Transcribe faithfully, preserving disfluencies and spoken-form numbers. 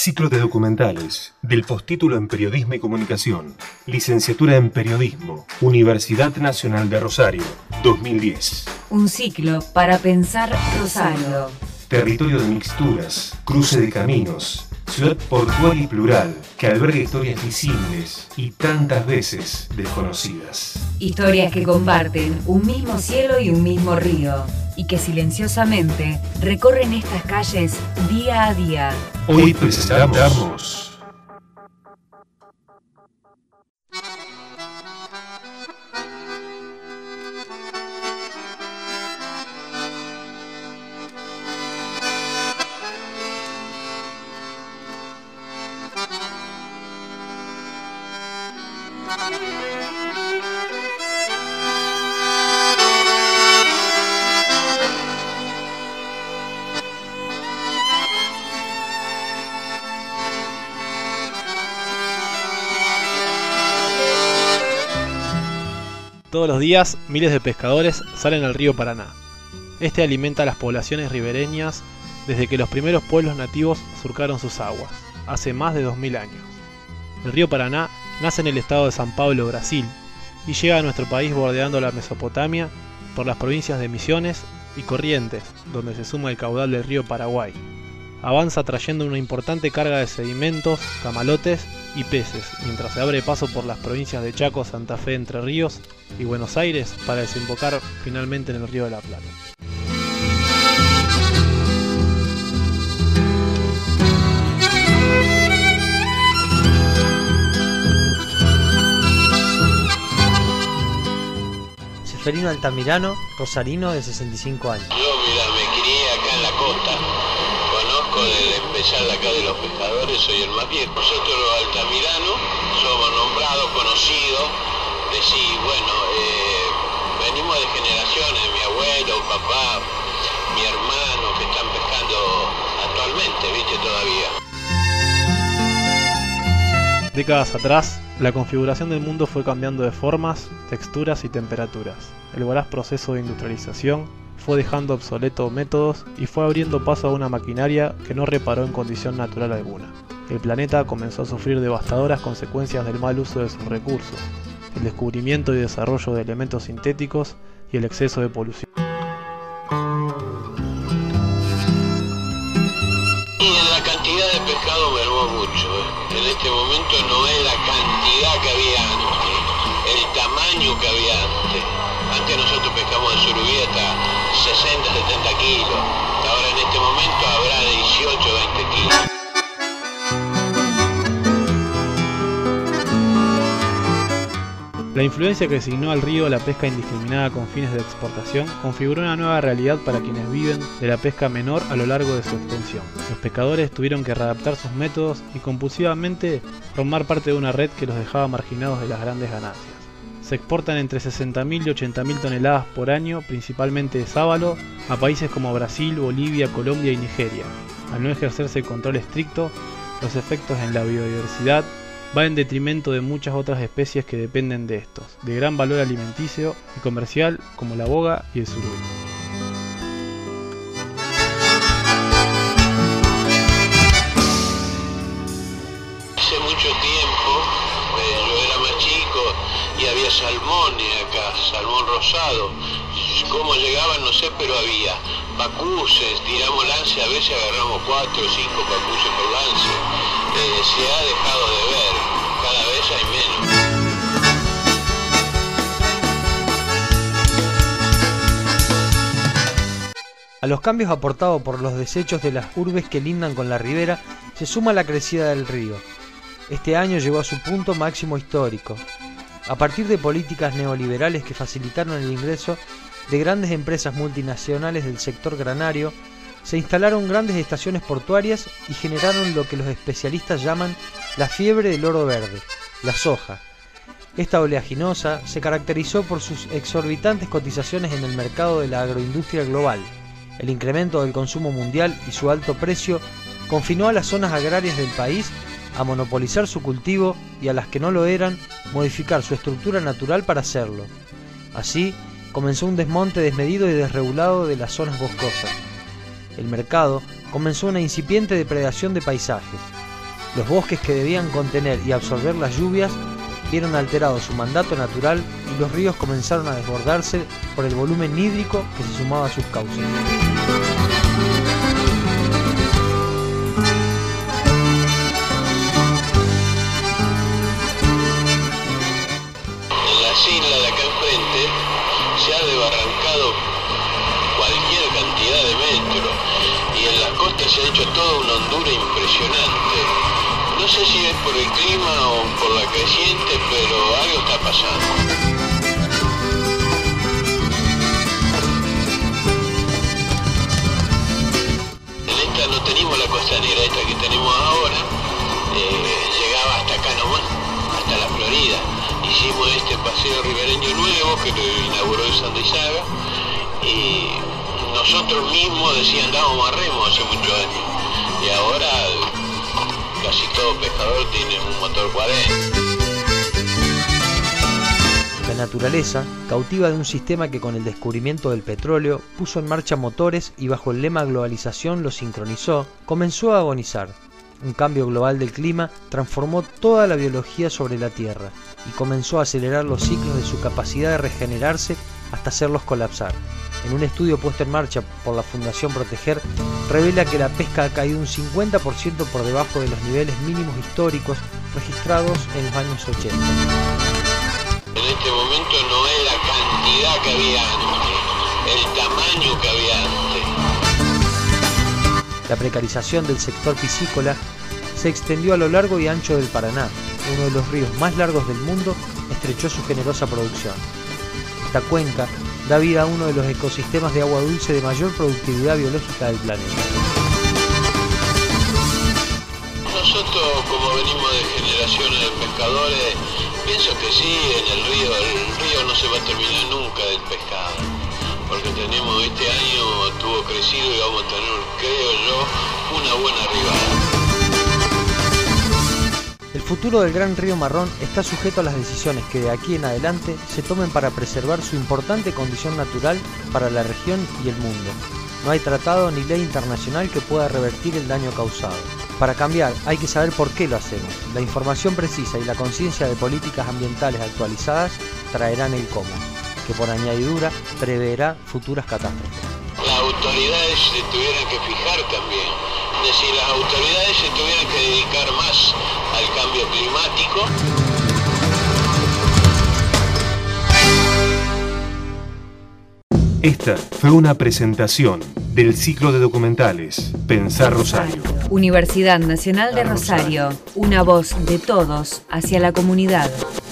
Ciclo de documentales del postítulo en Periodismo y Comunicación, Licenciatura en Periodismo, Universidad Nacional de Rosario, dos mil diez. Un ciclo para pensar Rosario. Territorio de mixturas, cruce de caminos, ciudad portuaria y plural, que alberga historias visibles y tantas veces desconocidas. Historias que comparten un mismo cielo y un mismo río, y que silenciosamente recorren estas calles día a día. Hoy presentamos... Todos los días, miles de pescadores salen al río Paraná. Este alimenta a las poblaciones ribereñas desde que los primeros pueblos nativos surcaron sus aguas, hace más de dos mil años. El río Paraná nace en el estado de San Pablo, Brasil, y llega a nuestro país bordeando la Mesopotamia por las provincias de Misiones y Corrientes, donde se suma el caudal del río Paraguay. Avanza trayendo una importante carga de sedimentos, camalotes y peces, mientras se abre paso por las provincias de Chaco, Santa Fe, Entre Ríos y Buenos Aires para desembocar finalmente en el Río de la Plata. Seferino Altamirano, rosarino de sesenta y cinco años. Yo, mira, me crié acá en la costa. Conozco desde empezar acá de los pescadores, soy el más viejo. Nosotros los altamiranos somos nombrados, conocidos, decir, bueno, eh, venimos de generaciones, mi abuelo, papá, mi hermano, que están pescando actualmente, viste, todavía. Décadas atrás, la configuración del mundo fue cambiando de formas, texturas y temperaturas. El voraz proceso de industrialización fue dejando obsoletos métodos y fue abriendo paso a una maquinaria que no reparó en condición natural alguna. El planeta comenzó a sufrir devastadoras consecuencias del mal uso de sus recursos, el descubrimiento y desarrollo de elementos sintéticos y el exceso de polución. Y la cantidad de pescado mermó mucho. ¿eh? En este momento no es la cantidad que había antes, el tamaño que había antes. Antes nosotros pescamos en surubí hasta sesenta, setenta kilos. Ahora en este momento habrá de dieciocho, veinte kilos. La influencia que asignó al río la pesca indiscriminada con fines de exportación configuró una nueva realidad para quienes viven de la pesca menor a lo largo de su extensión. Los pescadores tuvieron que readaptar sus métodos y compulsivamente formar parte de una red que los dejaba marginados de las grandes ganancias. Se exportan entre sesenta mil y ochenta mil toneladas por año, principalmente de sábalo, a países como Brasil, Bolivia, Colombia y Nigeria. Al no ejercerse el control estricto, los efectos en la biodiversidad va en detrimento de muchas otras especies que dependen de estos, de gran valor alimenticio y comercial como la boga y el surubí. Hace mucho tiempo, eh, yo era más chico y había salmones acá, salmón rosado. Cómo llegaban no sé, pero había pacuces, tiramos lance, a veces agarramos cuatro o cinco pacuces por lance. Eh, se ha dejado de ver, cada vez hay menos. A los cambios aportados por los desechos de las urbes que lindan con la ribera, se suma la crecida del río. Este año llegó a su punto máximo histórico. A partir de políticas neoliberales que facilitaron el ingreso de grandes empresas multinacionales del sector granario, se instalaron grandes estaciones portuarias y generaron lo que los especialistas llaman la fiebre del oro verde, la soja. Esta oleaginosa se caracterizó por sus exorbitantes cotizaciones en el mercado de la agroindustria global. El incremento del consumo mundial y su alto precio confinó a las zonas agrarias del país a monopolizar su cultivo y a las que no lo eran, modificar su estructura natural para hacerlo. Así, comenzó un desmonte desmedido y desregulado de las zonas boscosas. El mercado comenzó una incipiente depredación de paisajes. Los bosques que debían contener y absorber las lluvias vieron alterado su mandato natural y los ríos comenzaron a desbordarse por el volumen hídrico que se sumaba a sus cauces. En las islas de acá enfrente se ha desbarrancado cualquier cantidad de metros y en las costas se ha hecho toda una hondura impresionante. No sé si es por el clima o por la creciente, pero algo está pasando. En esta no teníamos la costanera esta que tenemos ahora, eh, llegaba hasta acá nomás, hasta la Florida. Hicimos este paseo ribereño nuevo que lo inauguró el Sandizaga y nosotros mismos decían andábamos a remo hace muchos años y ahora casi todo pescador tiene un motor cuarenta. La naturaleza, cautiva de un sistema que con el descubrimiento del petróleo puso en marcha motores y bajo el lema globalización lo sincronizó, comenzó a agonizar. Un cambio global del clima transformó toda la biología sobre la Tierra y comenzó a acelerar los ciclos de su capacidad de regenerarse hasta hacerlos colapsar. En un estudio puesto en marcha por la Fundación Proteger, revela que la pesca ha caído un cincuenta por ciento por debajo de los niveles mínimos históricos registrados en los años ochenta. En este momento no es la cantidad que había antes, el tamaño que había antes. La precarización del sector piscícola se extendió a lo largo y ancho del Paraná. Uno de los ríos más largos del mundo estrechó su generosa producción. Esta cuenca da vida a uno de los ecosistemas de agua dulce de mayor productividad biológica del planeta. Nosotros, como venimos de generaciones de pescadores, pienso que sí, en el río, el río no se va a terminar nunca del pescado, porque tenemos este año, tuvo crecido y vamos a tener, creo yo, una buena arribada. El futuro del Gran Río Marrón está sujeto a las decisiones que de aquí en adelante se tomen para preservar su importante condición natural para la región y el mundo. No hay tratado ni ley internacional que pueda revertir el daño causado. Para cambiar hay que saber por qué lo hacemos. La información precisa y la conciencia de políticas ambientales actualizadas traerán el cómo, que por añadidura preverá futuras catástrofes. Las autoridades se tuvieran que fijar también, de si las autoridades se tuvieran que dedicar más al cambio climático. Esta fue una presentación del ciclo de documentales Pensar Rosario. Universidad Nacional de Rosario, una voz de todos hacia la comunidad.